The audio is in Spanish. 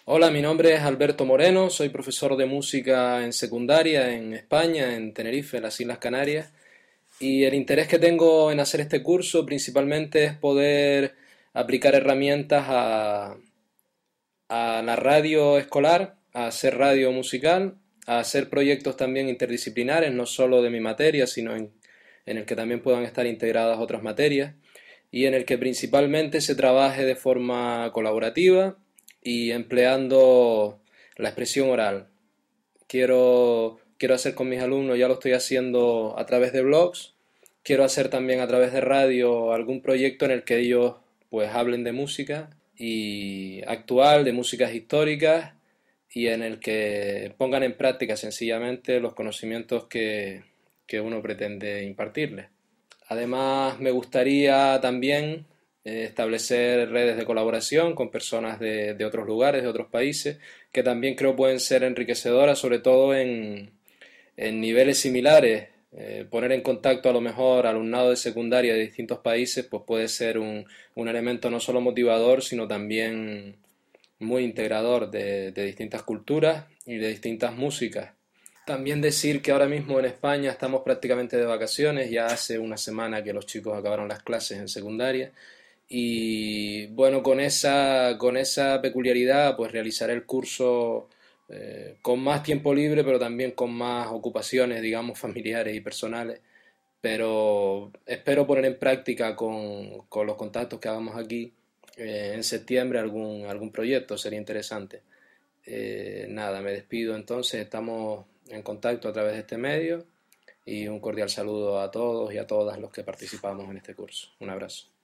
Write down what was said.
Hola, mi nombre es Alberto Moreno, soy profesor de música en secundaria en España, en Tenerife, en las Islas Canarias, y el interés que tengo en hacer este curso principalmente es poder aplicar herramientas a la radio escolar, a hacer radio musical, a hacer proyectos también interdisciplinares, no solo de mi materia, sino en el que también puedan estar integradas otras materias y en el que principalmente se trabaje de forma colaborativa y empleando la expresión oral. Quiero hacer con mis alumnos, ya lo estoy haciendo a través de blogs, quiero hacer también a través de radio algún proyecto en el que ellos pues hablen de música y actual, de músicas históricas y en el que pongan en práctica sencillamente los conocimientos que uno pretende impartirles. Además, me gustaría también establecer redes de colaboración con personas de otros lugares, de otros países, que también creo pueden ser enriquecedoras, sobre todo en niveles similares. Poner en contacto a lo mejor alumnado de secundaria de distintos países, pues puede ser un elemento no solo motivador, sino también muy integrador de distintas culturas y de distintas músicas. También decir que ahora mismo en España estamos prácticamente de vacaciones, ya hace una semana que los chicos acabaron las clases en secundaria y bueno, con esa peculiaridad pues realizaré el curso con más tiempo libre, pero también con más ocupaciones, digamos, familiares y personales, pero espero poner en práctica con los contactos que hagamos aquí en septiembre algún proyecto, sería interesante. Nada, me despido entonces, estamos en contacto a través de este medio y un cordial saludo a todos y a todas los que participamos en este curso. Un abrazo.